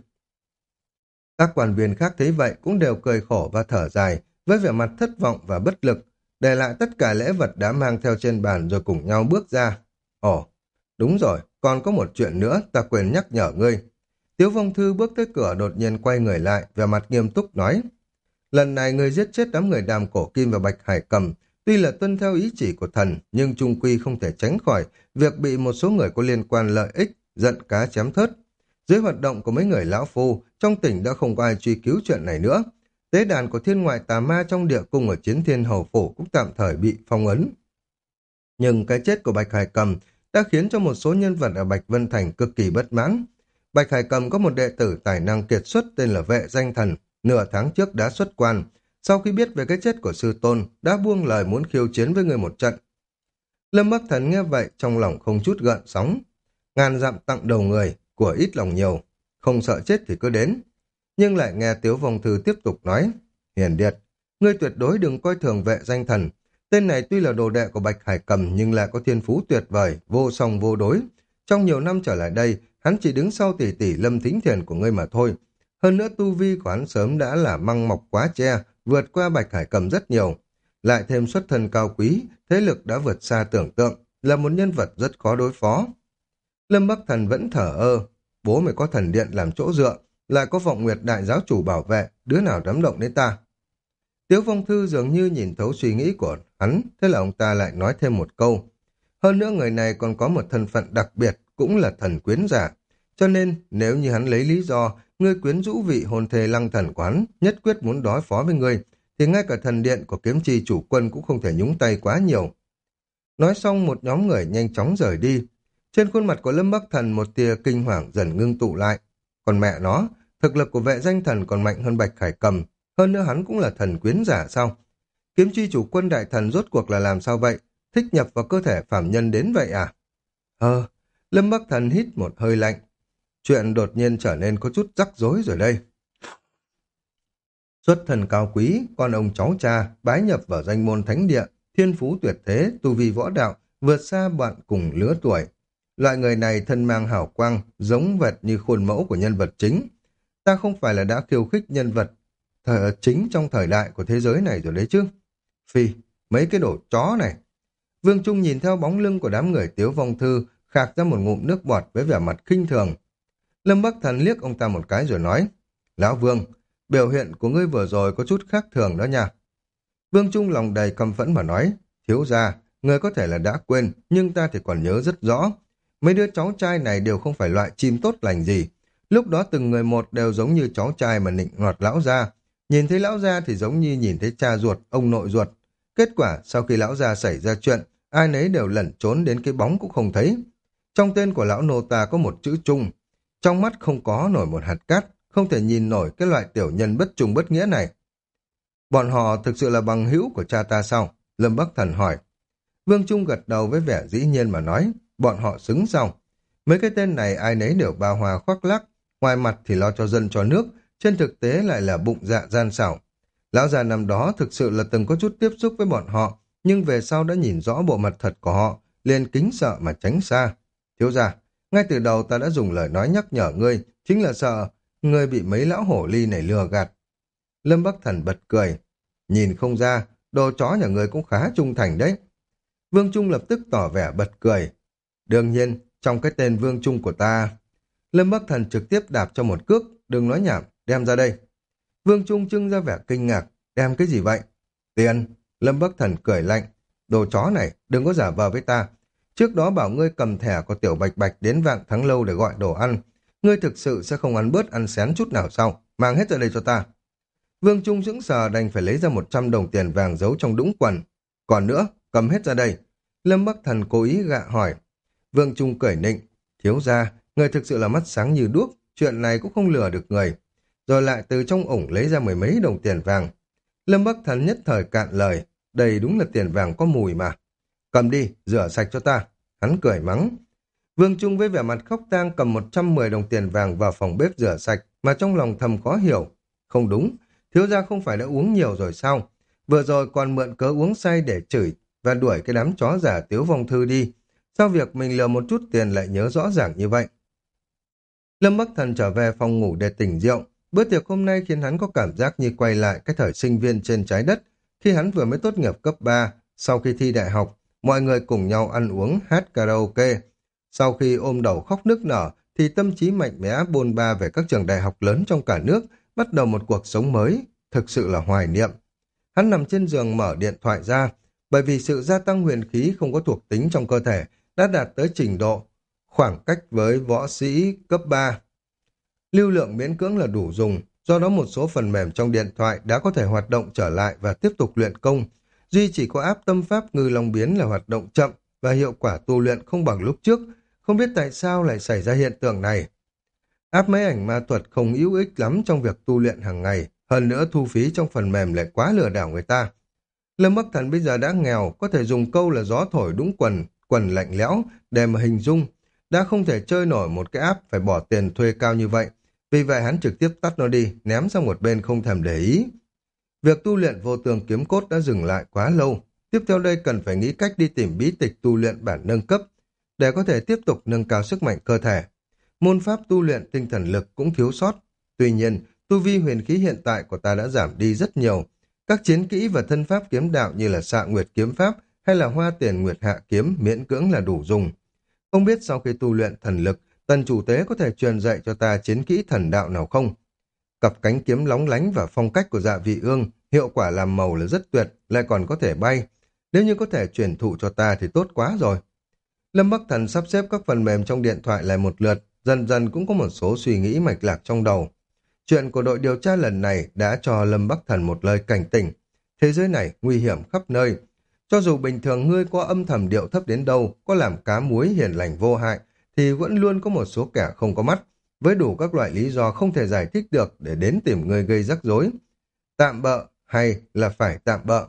Các quan viên khác thấy vậy cũng đều cười khổ và thở dài, với vẻ mặt thất vọng và bất lực, để lại tất cả lễ vật đã mang theo trên bàn rồi cùng nhau bước ra. Ồ, đúng rồi, còn có một chuyện nữa ta quên nhắc nhở ngươi. Tiếu Vong Thư bước tới cửa đột nhiên quay người lại, vẻ mặt nghiêm túc nói. Lần này ngươi giết chết đám người Đàm Cổ Kim và Bạch Hải Cầm, tuy là tuân theo ý chỉ của thần, nhưng chung quy không thể tránh khỏi việc bị một số người có liên quan lợi ích, giận cá chém thớt. Dưới hoạt động của mấy người lão phu, trong tỉnh đã không có ai truy cứu chuyện này nữa. Tế đàn của thiên ngoại tà ma trong địa cung ở Chiến Thiên Hầu Phủ cũng tạm thời bị phong ấn. Nhưng cái chết của Bạch Hải Cầm đã khiến cho một số nhân vật ở Bạch Vân Thành cực kỳ bất mãn. Bạch Hải Cầm có một đệ tử tài năng kiệt xuất tên là Vệ Danh Thần, nửa tháng trước đã xuất quan. Sau khi biết về cái chết của sư tôn, đã buông lời muốn khiêu chiến với người một trận. Lâm Bắc Thần nghe vậy trong lòng không chút gợn sóng. Ngàn dặm tặng đầu người, của ít lòng nhiều, không sợ chết thì cứ đến. Nhưng lại nghe Tiếu Vong Thư tiếp tục nói, Hiền Điệt, ngươi tuyệt đối đừng coi thường Vệ Danh Thần. Tên này tuy là đồ đệ của Bạch Hải Cầm nhưng lại có thiên phú tuyệt vời, vô song vô đối. Trong nhiều năm trở lại đây, hắn chỉ đứng sau tỷ tỷ Lâm Thính Thiền của ngươi mà thôi. Hơn nữa tu vi của hắn sớm đã là măng mọc quá che, vượt qua Bạch Hải Cầm rất nhiều. Lại thêm xuất thân cao quý, thế lực đã vượt xa tưởng tượng, là một nhân vật rất khó đối phó. Lâm Bắc Thần vẫn thở ơ, bố mày có thần điện làm chỗ dựa, lại có vọng nguyệt đại giáo chủ bảo vệ, đứa nào dám động đến ta. Tiếu Vong Thư dường như nhìn thấu suy nghĩ của hắn, thế là ông ta lại nói thêm một câu. Hơn nữa người này còn có một thân phận đặc biệt, cũng là thần quyến giả. Cho nên, nếu như hắn lấy lý do, ngươi quyến rũ vị hồn thề lăng thần quán, nhất quyết muốn đối phó với ngươi, thì ngay cả thần điện của kiếm chi chủ quân cũng không thể nhúng tay quá nhiều. Nói xong một nhóm người nhanh chóng rời đi. Trên khuôn mặt của Lâm Bắc Thần một tia kinh hoàng dần ngưng tụ lại. Còn mẹ nó, thực lực của vệ danh thần còn mạnh hơn Bạch Khải Cầm, hơn nữa hắn cũng là thần quyến giả sao? Kiếm chi chủ quân đại thần rốt cuộc là làm sao vậy? Thích nhập vào cơ thể phàm nhân đến vậy à? Ờ, Lâm Bắc Thần hít một hơi lạnh. Chuyện đột nhiên trở nên có chút rắc rối rồi đây. Xuất thần cao quý, con ông cháu cha, bái nhập vào danh môn thánh địa, thiên phú tuyệt thế, tu vi võ đạo, vượt xa bạn cùng lứa tuổi. Loại người này thân mang hào quang, giống vệt như khuôn mẫu của nhân vật chính. Ta không phải là đã khiêu khích nhân vật thời chính trong thời đại của thế giới này rồi đấy chứ. Phi, mấy cái đồ chó này. Vương Trung nhìn theo bóng lưng của đám người Tiếu Vong Thư, khạc ra một ngụm nước bọt với vẻ mặt khinh thường. Lâm Bắc Thần liếc ông ta một cái rồi nói, Lão Vương, biểu hiện của ngươi vừa rồi có chút khác thường đó nha. Vương Trung lòng đầy căm phẫn mà nói, thiếu gia, ngươi có thể là đã quên, nhưng ta thì còn nhớ rất rõ. Mấy đứa cháu trai này đều không phải loại chim tốt lành gì. Lúc đó từng người một đều giống như cháu trai mà nịnh nọt lão gia. Nhìn thấy lão gia thì giống như nhìn thấy cha ruột, ông nội ruột. Kết quả sau khi lão gia xảy ra chuyện, ai nấy đều lẩn trốn đến cái bóng cũng không thấy. Trong tên của lão nô ta có một chữ trung. Trong mắt không có nổi một hạt cát, không thể nhìn nổi cái loại tiểu nhân bất trung bất nghĩa này. Bọn họ thực sự là bằng hữu của cha ta sao? Lâm Bắc Thần hỏi. Vương Trung gật đầu với vẻ dĩ nhiên mà nói, bọn họ xứng sao? Mấy cái tên này ai nấy đều ba hoa khoác lác, ngoài mặt thì lo cho dân cho nước, trên thực tế lại là bụng dạ gian xảo. Lão già năm đó thực sự là từng có chút tiếp xúc với bọn họ, nhưng về sau đã nhìn rõ bộ mặt thật của họ, liền kính sợ mà tránh xa. Thiếu gia, ngay từ đầu ta đã dùng lời nói nhắc nhở ngươi, chính là sợ ngươi bị mấy lão hổ ly này lừa gạt. Lâm Bắc Thần bật cười. Nhìn không ra, đồ chó nhà ngươi cũng khá trung thành đấy. Vương Trung lập tức tỏ vẻ bật cười. Đương nhiên, trong cái tên Vương Trung của ta... Lâm Bắc Thần trực tiếp đạp cho một cước, đừng nói nhảm, đem ra đây. Vương Trung trưng ra vẻ kinh ngạc, đem cái gì vậy? Tiền. Lâm Bắc Thần cười lạnh. Đồ chó này, đừng có giả vờ với ta. Trước đó bảo ngươi cầm thẻ của Tiểu Bạch Bạch đến Vạn Thắng Lâu để gọi đồ ăn. Ngươi thực sự sẽ không ăn bớt ăn xén chút nào sao? Mang hết ra đây cho ta. Vương Trung sững sờ đành phải lấy ra một trăm đồng tiền vàng giấu trong đũng quần. Còn nữa, cầm hết ra đây. Lâm Bắc Thần cố ý gạ hỏi. Vương Trung cười nịnh. Thiếu gia, người thực sự là mắt sáng như đuốc. Chuyện này cũng không lừa được người. Rồi lại từ trong ủng lấy ra mười mấy đồng tiền vàng. Lâm Bắc Thần nhất thời cạn lời. Đây đúng là tiền vàng có mùi mà. Cầm đi, rửa sạch cho ta. Hắn cười mắng. Vương Trung với vẻ mặt khóc tang cầm một trăm mười đồng tiền vàng vào phòng bếp rửa sạch, mà trong lòng thầm khó hiểu. Không đúng, thiếu gia không phải đã uống nhiều rồi sao? Vừa rồi còn mượn cớ uống say để chửi và đuổi cái đám chó giả Tiếu Vong Thư đi. Sao việc mình lừa một chút tiền lại nhớ rõ ràng như vậy? Lâm Bắc Thần trở về phòng ngủ để tỉnh rượu. Bữa tiệc hôm nay khiến hắn có cảm giác như quay lại cái thời sinh viên trên trái đất, khi hắn vừa mới tốt nghiệp cấp ba, sau khi thi đại học, mọi người cùng nhau ăn uống, hát karaoke. Sau khi ôm đầu khóc nức nở, thì tâm trí mạnh mẽ bôn ba về các trường đại học lớn trong cả nước, bắt đầu một cuộc sống mới, thực sự là hoài niệm. Hắn nằm trên giường mở điện thoại ra, bởi vì sự gia tăng huyền khí không có thuộc tính trong cơ thể đã đạt tới trình độ khoảng cách với võ sĩ cấp ba. Lưu lượng miễn cưỡng là đủ dùng, do đó một số phần mềm trong điện thoại đã có thể hoạt động trở lại và tiếp tục luyện công. Duy chỉ có áp tâm pháp ngư long biến là hoạt động chậm và hiệu quả tu luyện không bằng lúc trước, không biết tại sao lại xảy ra hiện tượng này. Áp máy ảnh ma thuật không hữu ích lắm trong việc tu luyện hàng ngày, hơn nữa thu phí trong phần mềm lại quá lừa đảo người ta. Lâm Bắc Thần bây giờ đã nghèo, có thể dùng câu là gió thổi đúng quần, quần lạnh lẽo để mà hình dung, đã không thể chơi nổi một cái app phải bỏ tiền thuê cao như vậy. Vì vậy hắn trực tiếp tắt nó đi, ném sang một bên không thèm để ý. Việc tu luyện vô tường kiếm cốt đã dừng lại quá lâu. Tiếp theo đây cần phải nghĩ cách đi tìm bí tịch tu luyện bản nâng cấp, để có thể tiếp tục nâng cao sức mạnh cơ thể. Môn pháp tu luyện tinh thần lực cũng thiếu sót. Tuy nhiên, tu vi huyền khí hiện tại của ta đã giảm đi rất nhiều. Các chiến kỹ và thân pháp kiếm đạo như là xạ nguyệt kiếm pháp hay là hoa tiền nguyệt hạ kiếm miễn cưỡng là đủ dùng. Không biết sau khi tu luyện thần lực, tần chủ tế có thể truyền dạy cho ta chiến kỹ thần đạo nào không? Cặp cánh kiếm lóng lánh và phong cách của Dạ Vị Ương, hiệu quả làm màu là rất tuyệt, lại còn có thể bay. Nếu như có thể truyền thụ cho ta thì tốt quá rồi. Lâm Bắc Thần sắp xếp các phần mềm trong điện thoại lại một lượt, dần dần cũng có một số suy nghĩ mạch lạc trong đầu. Chuyện của đội điều tra lần này đã cho Lâm Bắc Thần một lời cảnh tỉnh. Thế giới này nguy hiểm khắp nơi. Cho dù bình thường ngươi có âm thầm điệu thấp đến đâu, có làm cá muối hiền lành vô hại, thì vẫn luôn có một số kẻ không có mắt, với đủ các loại lý do không thể giải thích được để đến tìm ngươi gây rắc rối. Tạm bợ hay là phải tạm bợ.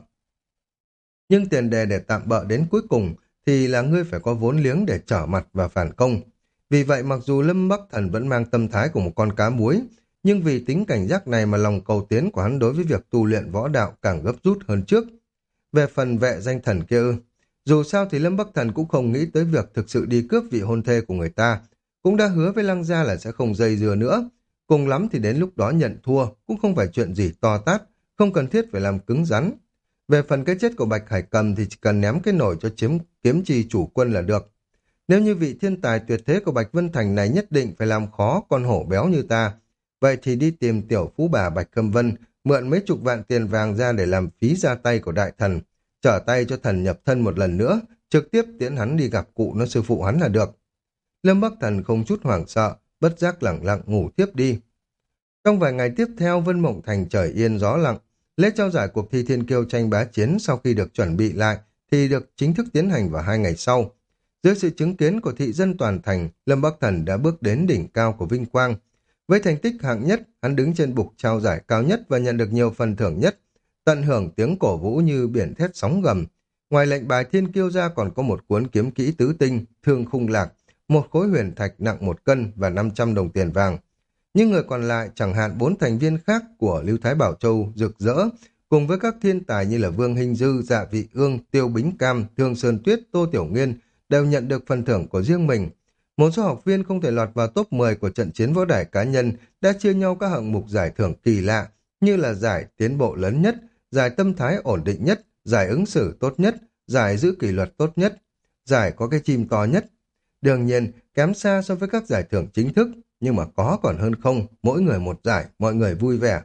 Nhưng tiền đề để tạm bợ đến cuối cùng thì là ngươi phải có vốn liếng để trở mặt và phản công. Vì vậy mặc dù Lâm Bắc Thần vẫn mang tâm thái của một con cá muối, nhưng vì tính cảnh giác này mà lòng cầu tiến của hắn đối với việc tu luyện võ đạo càng gấp rút hơn trước. Về phần vệ danh thần kia ư, dù sao thì Lâm Bắc Thần cũng không nghĩ tới việc thực sự đi cướp vị hôn thê của người ta, cũng đã hứa với Lăng Gia là sẽ không dây dưa nữa. Cùng lắm thì đến lúc đó nhận thua, cũng không phải chuyện gì to tát, không cần thiết phải làm cứng rắn. Về phần cái chết của Bạch Hải Cầm thì chỉ cần ném cái nổi cho chiếm kiếm trì chủ quân là được. Nếu như vị thiên tài tuyệt thế của Bạch Vân Thành này nhất định phải làm khó con hổ béo như ta, vậy thì đi tìm tiểu phú bà Bạch Khâm Vân, mượn mấy chục vạn tiền vàng ra để làm phí ra tay của đại thần, trở tay cho thần nhập thân một lần nữa, trực tiếp tiễn hắn đi gặp cụ nó sư phụ hắn là được. Lâm Bắc Thần không chút hoảng sợ, bất giác lẳng lặng ngủ tiếp đi. Trong vài ngày tiếp theo, Vân Mộng Thành trời yên gió lặng. Lễ trao giải cuộc thi thiên kiêu tranh bá chiến sau khi được chuẩn bị lại thì được chính thức tiến hành vào hai ngày sau. Dưới sự chứng kiến của thị dân toàn thành, Lâm Bắc Thần đã bước đến đỉnh cao của vinh quang. Với thành tích hạng nhất, hắn đứng trên bục trao giải cao nhất và nhận được nhiều phần thưởng nhất, tận hưởng tiếng cổ vũ như biển thét sóng gầm. Ngoài lệnh bài thiên kiêu ra còn có một cuốn kiếm kỹ tứ tinh, thương khung lạc, một khối huyền thạch nặng một cân và năm trăm đồng tiền vàng. Những người còn lại, chẳng hạn bốn thành viên khác của Lưu Thái Bảo Châu rực rỡ, cùng với các thiên tài như là Vương Hinh Dư, Dạ Vị Ương, Tiêu Bính Cam, Thương Sơn Tuyết, Tô Tiểu Nghiên đều nhận được phần thưởng của riêng mình. Một số học viên không thể lọt vào top mười của trận chiến võ đài cá nhân đã chia nhau các hạng mục giải thưởng kỳ lạ như là giải tiến bộ lớn nhất, giải tâm thái ổn định nhất, giải ứng xử tốt nhất, giải giữ kỷ luật tốt nhất, giải có cái chim to nhất. Đương nhiên, kém xa so với các giải thưởng chính thức, nhưng mà có còn hơn không, mỗi người một giải, mọi người vui vẻ.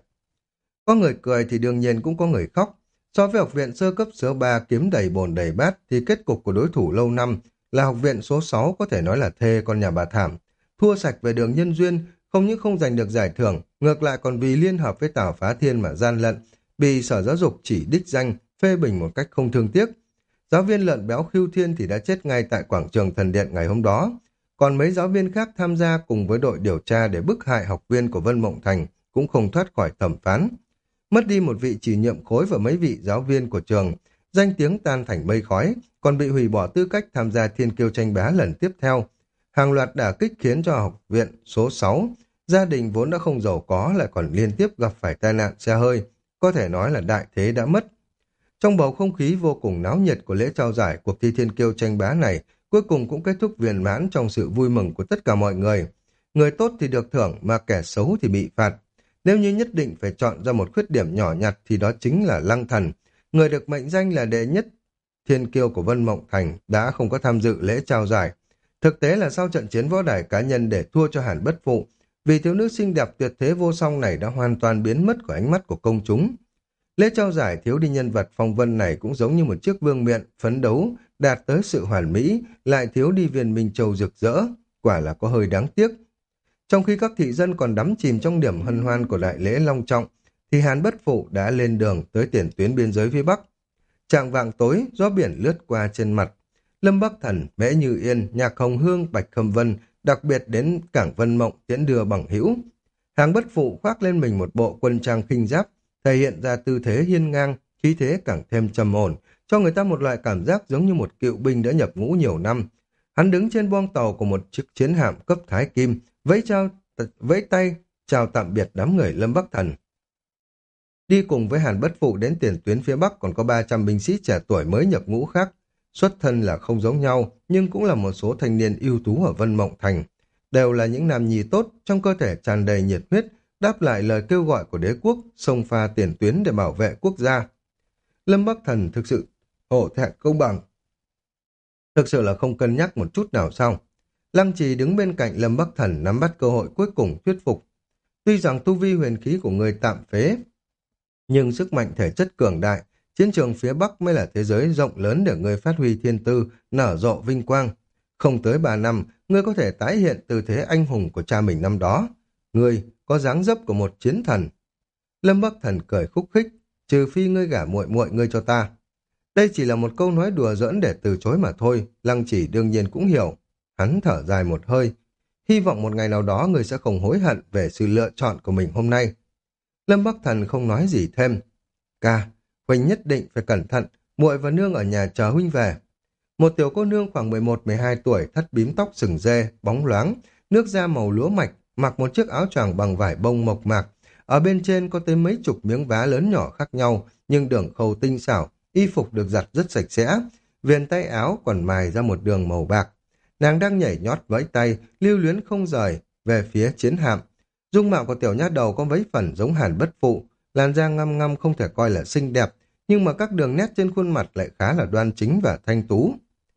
Có người cười thì đương nhiên cũng có người khóc. So với học viện sơ cấp số ba kiếm đầy bồn đầy bát thì kết cục của đối thủ lâu năm là học viện số sáu có thể nói là thê con nhà bà thảm. Thua sạch về đường nhân duyên, không những không giành được giải thưởng, ngược lại còn vì liên hợp với Tào Phá Thiên mà gian lận, bị Sở Giáo dục chỉ đích danh, phê bình một cách không thương tiếc. Giáo viên lợn béo Khưu Thiên thì đã chết ngay tại quảng trường Thần Điện ngày hôm đó. Còn mấy giáo viên khác tham gia cùng với đội điều tra để bức hại học viên của Vân Mộng Thành cũng không thoát khỏi thẩm phán. Mất đi một vị chỉ nhiệm khối và mấy vị giáo viên của trường, danh tiếng tan thành mây khói, còn bị hủy bỏ tư cách tham gia thiên kiêu tranh bá lần tiếp theo. Hàng loạt đả kích khiến cho học viện số sáu, gia đình vốn đã không giàu có lại còn liên tiếp gặp phải tai nạn xe hơi, có thể nói là đại thế đã mất. Trong bầu không khí vô cùng náo nhiệt của lễ trao giải cuộc thi thiên kiêu tranh bá này, cuối cùng cũng kết thúc viên mãn trong sự vui mừng của tất cả mọi người. Người tốt thì được thưởng mà kẻ xấu thì bị phạt. Nếu như nhất định phải chọn ra một khuyết điểm nhỏ nhặt thì đó chính là Lăng Thần, người được mệnh danh là đệ nhất thiên kiêu của Vân Mộng Thành đã không có tham dự lễ trao giải. Thực tế là sau trận chiến võ đài cá nhân để thua cho Hàn Bất Phụ, vì thiếu nữ xinh đẹp tuyệt thế vô song này đã hoàn toàn biến mất khỏi ánh mắt của công chúng. Lễ trao giải thiếu đi nhân vật phong vân này cũng giống như một chiếc vương miện phấn đấu đạt tới sự hoàn mỹ, lại thiếu đi viên minh châu rực rỡ, quả là có hơi đáng tiếc. Trong khi các thị dân còn đắm chìm trong điểm hân hoan của đại lễ long trọng, thì Hàn Bất Phụ đã lên đường tới tiền tuyến biên giới phía Bắc. Trạng vạng tối, gió biển lướt qua trên mặt. Lâm Bắc Thần, Mễ Như Yên, Nhạc Hồng Hương, Bạch Khâm Vân đặc biệt đến cảng Vân Mộng tiễn đưa bằng hữu. Hàn Bất Phụ khoác lên mình một bộ quân trang khinh giáp, thể hiện ra tư thế hiên ngang, khí thế càng thêm trầm ổn, cho người ta một loại cảm giác giống như một cựu binh đã nhập ngũ nhiều năm. Hắn đứng trên boong tàu của một chiếc chiến hạm cấp Thái Kim, vẫy trao vẫy tay chào tạm biệt đám người Lâm Bắc Thần. Đi cùng với Hàn Bất Phụ đến tiền tuyến phía Bắc còn có ba trăm binh sĩ trẻ tuổi mới nhập ngũ khác. Xuất thân là không giống nhau, nhưng cũng là một số thanh niên ưu tú ở Vân Mộng Thành. Đều là những nam nhi tốt, trong cơ thể tràn đầy nhiệt huyết, đáp lại lời kêu gọi của đế quốc, xông pha tiền tuyến để bảo vệ quốc gia. Lâm Bắc Thần thực sự hổ thẹn công bằng. Thực sự là không cân nhắc một chút nào sao. Lăng Trì đứng bên cạnh Lâm Bắc Thần nắm bắt cơ hội cuối cùng thuyết phục. Tuy rằng tu vi huyền khí của người tạm phế, nhưng sức mạnh thể chất cường đại, chiến trường phía Bắc mới là thế giới rộng lớn để người phát huy thiên tư, nở rộ vinh quang. Không tới ba năm, ngươi có thể tái hiện tư thế anh hùng của cha mình năm đó. Ngươi có dáng dấp của một chiến thần. Lâm Bắc Thần cười khúc khích, trừ phi ngươi gả muội muội ngươi cho ta. Đây chỉ là một câu nói đùa giỡn để từ chối mà thôi, Lăng Chỉ đương nhiên cũng hiểu. Hắn thở dài một hơi. Hy vọng một ngày nào đó người sẽ không hối hận về sự lựa chọn của mình hôm nay. Lâm Bắc Thần không nói gì thêm. Ca, huynh nhất định phải cẩn thận, muội và nương ở nhà chờ huynh về. Một tiểu cô nương khoảng mười một mười hai tuổi, thắt bím tóc sừng dê, bóng loáng, nước da màu lúa mạch, mặc một chiếc áo choàng bằng vải bông mộc mạc. Ở bên trên có tới mấy chục miếng vá lớn nhỏ khác nhau, nhưng đường khâu tinh xảo, y phục được giặt rất sạch sẽ. Viền tay áo còn mài ra một đường màu bạc. Nàng đang nhảy nhót vẫy tay, lưu luyến không rời về phía chiến hạm. Dung mạo của tiểu nha đầu có mấy phần giống Hàn Bất Phụ, làn da ngăm ngăm không thể coi là xinh đẹp, nhưng mà các đường nét trên khuôn mặt lại khá là đoan chính và thanh tú.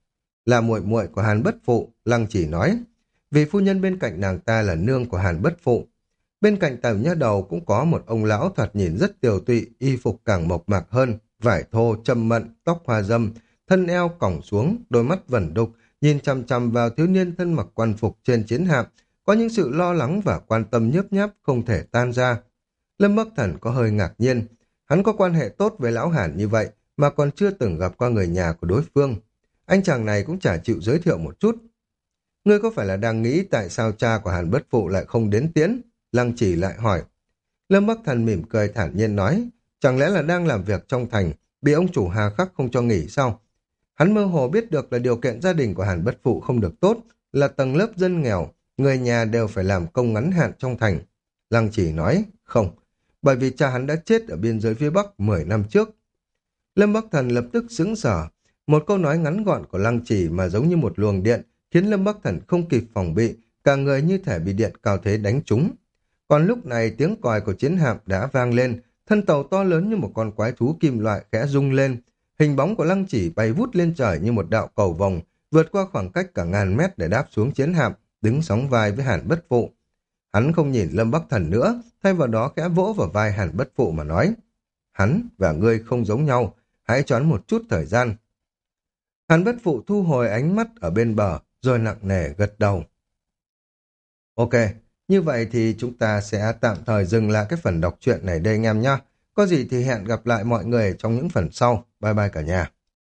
Là muội muội của Hàn Bất Phụ, Lăng Chỉ nói, vì phu nhân bên cạnh nàng ta là nương của Hàn Bất Phụ. Bên cạnh tiểu nha đầu cũng có một ông lão thoạt nhìn rất tiều tụy, y phục càng mộc mạc hơn, vải thô, châm mận, tóc hoa dâm, thân eo còng xuống, đôi mắt vẩn đục, nhìn chằm chằm vào thiếu niên thân mặc quan phục trên chiến hạm, có những sự lo lắng và quan tâm nhớp nháp không thể tan ra. Lâm Bắc Thần có hơi ngạc nhiên, hắn có quan hệ tốt với lão Hàn như vậy mà còn chưa từng gặp qua người nhà của đối phương. Anh chàng này cũng chả chịu giới thiệu một chút. Ngươi có phải là đang nghĩ tại sao cha của Hàn Bất Phụ lại không đến tiễn? Lăng Chỉ lại hỏi. Lâm Bắc Thần mỉm cười thản nhiên nói, chẳng lẽ là đang làm việc trong thành, bị ông chủ hà khắc không cho nghỉ sao? Hắn mơ hồ biết được là điều kiện gia đình của Hàn Bất Phụ không được tốt, là tầng lớp dân nghèo, người nhà đều phải làm công ngắn hạn trong thành. Lăng Chỉ nói, không, bởi vì cha hắn đã chết ở biên giới phía Bắc mười năm trước. Lâm Bắc Thần lập tức sững sờ, một câu nói ngắn gọn của Lăng Chỉ mà giống như một luồng điện, khiến Lâm Bắc Thần không kịp phòng bị, cả người như thể bị điện cao thế đánh trúng. Còn lúc này tiếng còi của chiến hạm đã vang lên, thân tàu to lớn như một con quái thú kim loại khẽ rung lên, hình bóng của Lăng Chỉ bay vút lên trời như một đạo cầu vồng, vượt qua khoảng cách cả ngàn mét để đáp xuống chiến hạm, đứng sóng vai với Hàn Bất Phụ. Hắn không nhìn Lâm Bắc Thần nữa, thay vào đó khẽ vỗ vào vai Hàn Bất Phụ mà nói, hắn và ngươi không giống nhau, hãy choán một chút thời gian. Hàn Bất Phụ thu hồi ánh mắt ở bên bờ, rồi nặng nề gật đầu. Ok, như vậy thì chúng ta sẽ tạm thời dừng lại cái phần đọc truyện này đây anh em nhé. Có gì thì hẹn gặp lại mọi người trong những phần sau. Bye bye cả nhà.